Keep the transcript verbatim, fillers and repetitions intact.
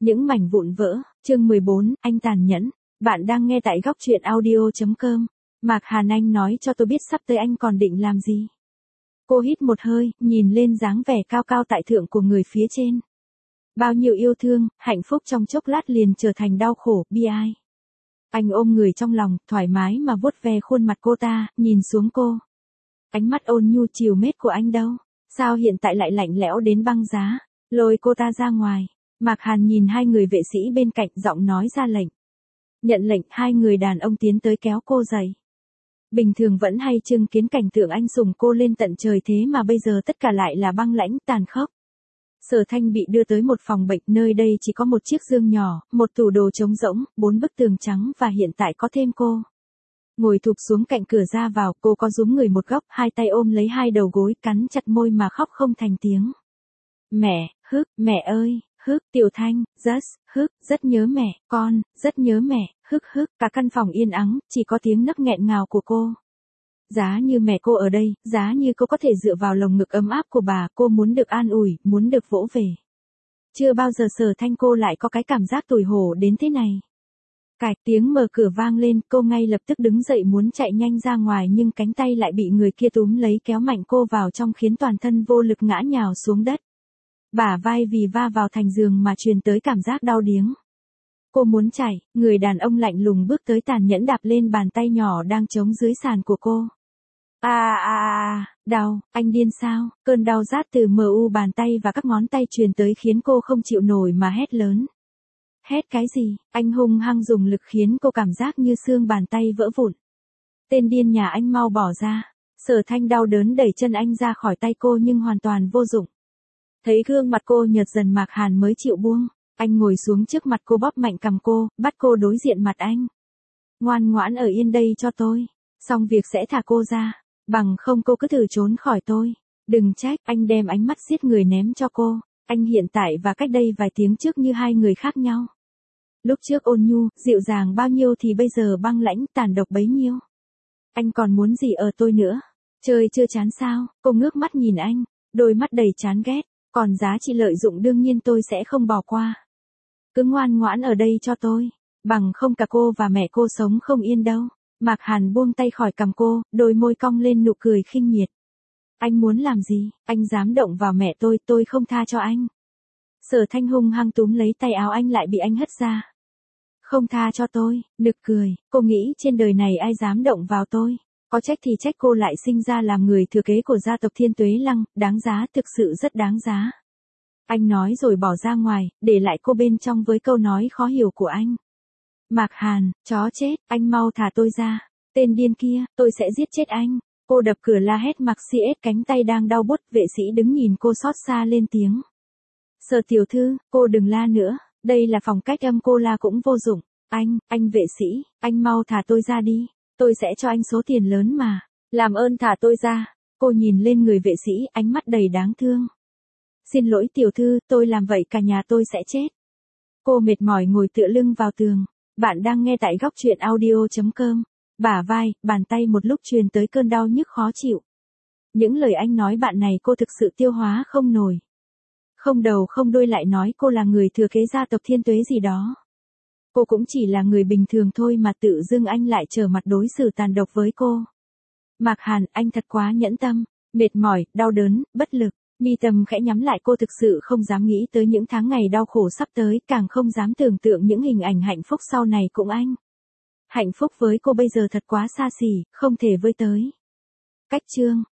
Những mảnh vụn vỡ, chương mười bốn, anh tàn nhẫn. Bạn đang nghe tại góc truyện audio chấm com. Mạc Hàn, anh nói cho tôi biết sắp tới anh còn định làm gì. Cô hít một hơi, nhìn lên dáng vẻ cao cao tại thượng của người phía trên. Bao nhiêu yêu thương, hạnh phúc trong chốc lát liền trở thành đau khổ, bi ai. Anh ôm người trong lòng, thoải mái mà vuốt ve khuôn mặt cô ta, nhìn xuống cô. Ánh mắt ôn nhu chiều mến của anh đâu? Sao hiện tại lại lạnh lẽo đến băng giá? Lôi cô ta ra ngoài. Mạc Hàn nhìn hai người vệ sĩ bên cạnh, giọng nói ra lệnh. Nhận lệnh, hai người đàn ông tiến tới kéo cô dậy. Bình thường vẫn hay chứng kiến cảnh tượng anh sủng cô lên tận trời, thế mà bây giờ tất cả lại là băng lãnh, tàn khốc. Sở Thanh bị đưa tới một phòng bệnh, nơi đây chỉ có một chiếc giường nhỏ, một tủ đồ trống rỗng, bốn bức tường trắng và hiện tại có thêm cô. Ngồi thụp xuống cạnh cửa ra vào, cô có rúm người một góc, hai tay ôm lấy hai đầu gối, cắn chặt môi mà khóc không thành tiếng. Mẹ, hức, mẹ ơi, hức, Tiểu Thanh, rất, hức, rất nhớ mẹ, con, rất nhớ mẹ, hức hức, cả căn phòng yên ắng, chỉ có tiếng nấc nghẹn ngào của cô. Giá như mẹ cô ở đây, giá như cô có thể dựa vào lồng ngực ấm áp của bà, cô muốn được an ủi, muốn được vỗ về. Chưa bao giờ Sở Thanh cô lại có cái cảm giác tủi hổ đến thế này. Cạch, tiếng mở cửa vang lên, cô ngay lập tức đứng dậy muốn chạy nhanh ra ngoài, nhưng cánh tay lại bị người kia túm lấy, kéo mạnh cô vào trong khiến toàn thân vô lực ngã nhào xuống đất. Bả vai vì va vào thành giường mà truyền tới cảm giác đau điếng. Cô muốn chạy, người đàn ông lạnh lùng bước tới, tàn nhẫn đạp lên bàn tay nhỏ đang trống dưới sàn của cô. A a a, đau, anh điên sao? Cơn đau rát từ mờ u bàn tay và các ngón tay truyền tới khiến cô không chịu nổi mà hét lớn. Hét cái gì? Anh hung hăng dùng lực khiến cô cảm giác như xương bàn tay vỡ vụn. Tên điên nhà anh mau bỏ ra. Sở Thanh đau đớn đẩy chân anh ra khỏi tay cô nhưng hoàn toàn vô dụng. Thấy gương mặt cô nhợt dần, Mạc Hàn mới chịu buông. Anh ngồi xuống trước mặt cô, bóp mạnh cằm cô, bắt cô đối diện mặt anh. Ngoan ngoãn ở yên đây cho tôi. Xong việc sẽ thả cô ra. Bằng không cô cứ thử trốn khỏi tôi. Đừng trách, anh đem ánh mắt giết người ném cho cô. Anh hiện tại và cách đây vài tiếng trước như hai người khác nhau. Lúc trước ôn nhu, dịu dàng bao nhiêu thì bây giờ băng lãnh, tàn độc bấy nhiêu. Anh còn muốn gì ở tôi nữa? Chơi chưa chán sao? Cô ngước mắt nhìn anh, đôi mắt đầy chán ghét. Còn giá trị lợi dụng đương nhiên tôi sẽ không bỏ qua. Cứ ngoan ngoãn ở đây cho tôi. Bằng không cả cô và mẹ cô sống không yên đâu. Mạc Hàn buông tay khỏi cằm cô, đôi môi cong lên nụ cười khinh miệt. Anh muốn làm gì? Anh dám động vào mẹ tôi, tôi không tha cho anh. Sở Thanh hung hăng túm lấy tay áo anh, lại bị anh hất ra. Không tha cho tôi, nực cười, cô nghĩ trên đời này ai dám động vào tôi. Có trách thì trách cô lại sinh ra làm người thừa kế của gia tộc Thiên Tuế Lăng, đáng giá, thực sự rất đáng giá. Anh nói rồi bỏ ra ngoài, để lại cô bên trong với câu nói khó hiểu của anh. Mạc Hàn, chó chết, anh mau thả tôi ra. Tên điên kia, tôi sẽ giết chết anh. Cô đập cửa la hét, mặc si ết cánh tay đang đau buốt, vệ sĩ đứng nhìn cô xót xa lên tiếng. Sở tiểu thư, cô đừng la nữa, đây là phòng cách âm, cô la cũng vô dụng. Anh, anh vệ sĩ, anh mau thả tôi ra đi. Tôi sẽ cho anh số tiền lớn mà. Làm ơn thả tôi ra. Cô nhìn lên người vệ sĩ, ánh mắt đầy đáng thương. Xin lỗi tiểu thư, tôi làm vậy cả nhà tôi sẽ chết. Cô mệt mỏi ngồi tựa lưng vào tường. Bạn đang nghe tại góc truyện audio chấm com. Bả vai, bàn tay một lúc truyền tới cơn đau nhức khó chịu. Những lời anh nói bạn này cô thực sự tiêu hóa không nổi. Không đầu không đuôi lại nói cô là người thừa kế gia tộc Thiên Tuế gì đó. Cô cũng chỉ là người bình thường thôi mà tự dưng anh lại trở mặt đối xử tàn độc với cô. Mạc Hàn, anh thật quá nhẫn tâm, mệt mỏi, đau đớn, bất lực. Mi tâm khẽ nhắm lại, cô thực sự không dám nghĩ tới những tháng ngày đau khổ sắp tới, càng không dám tưởng tượng những hình ảnh hạnh phúc sau này cùng anh. Hạnh phúc với cô bây giờ thật quá xa xỉ, không thể với tới. Cách chương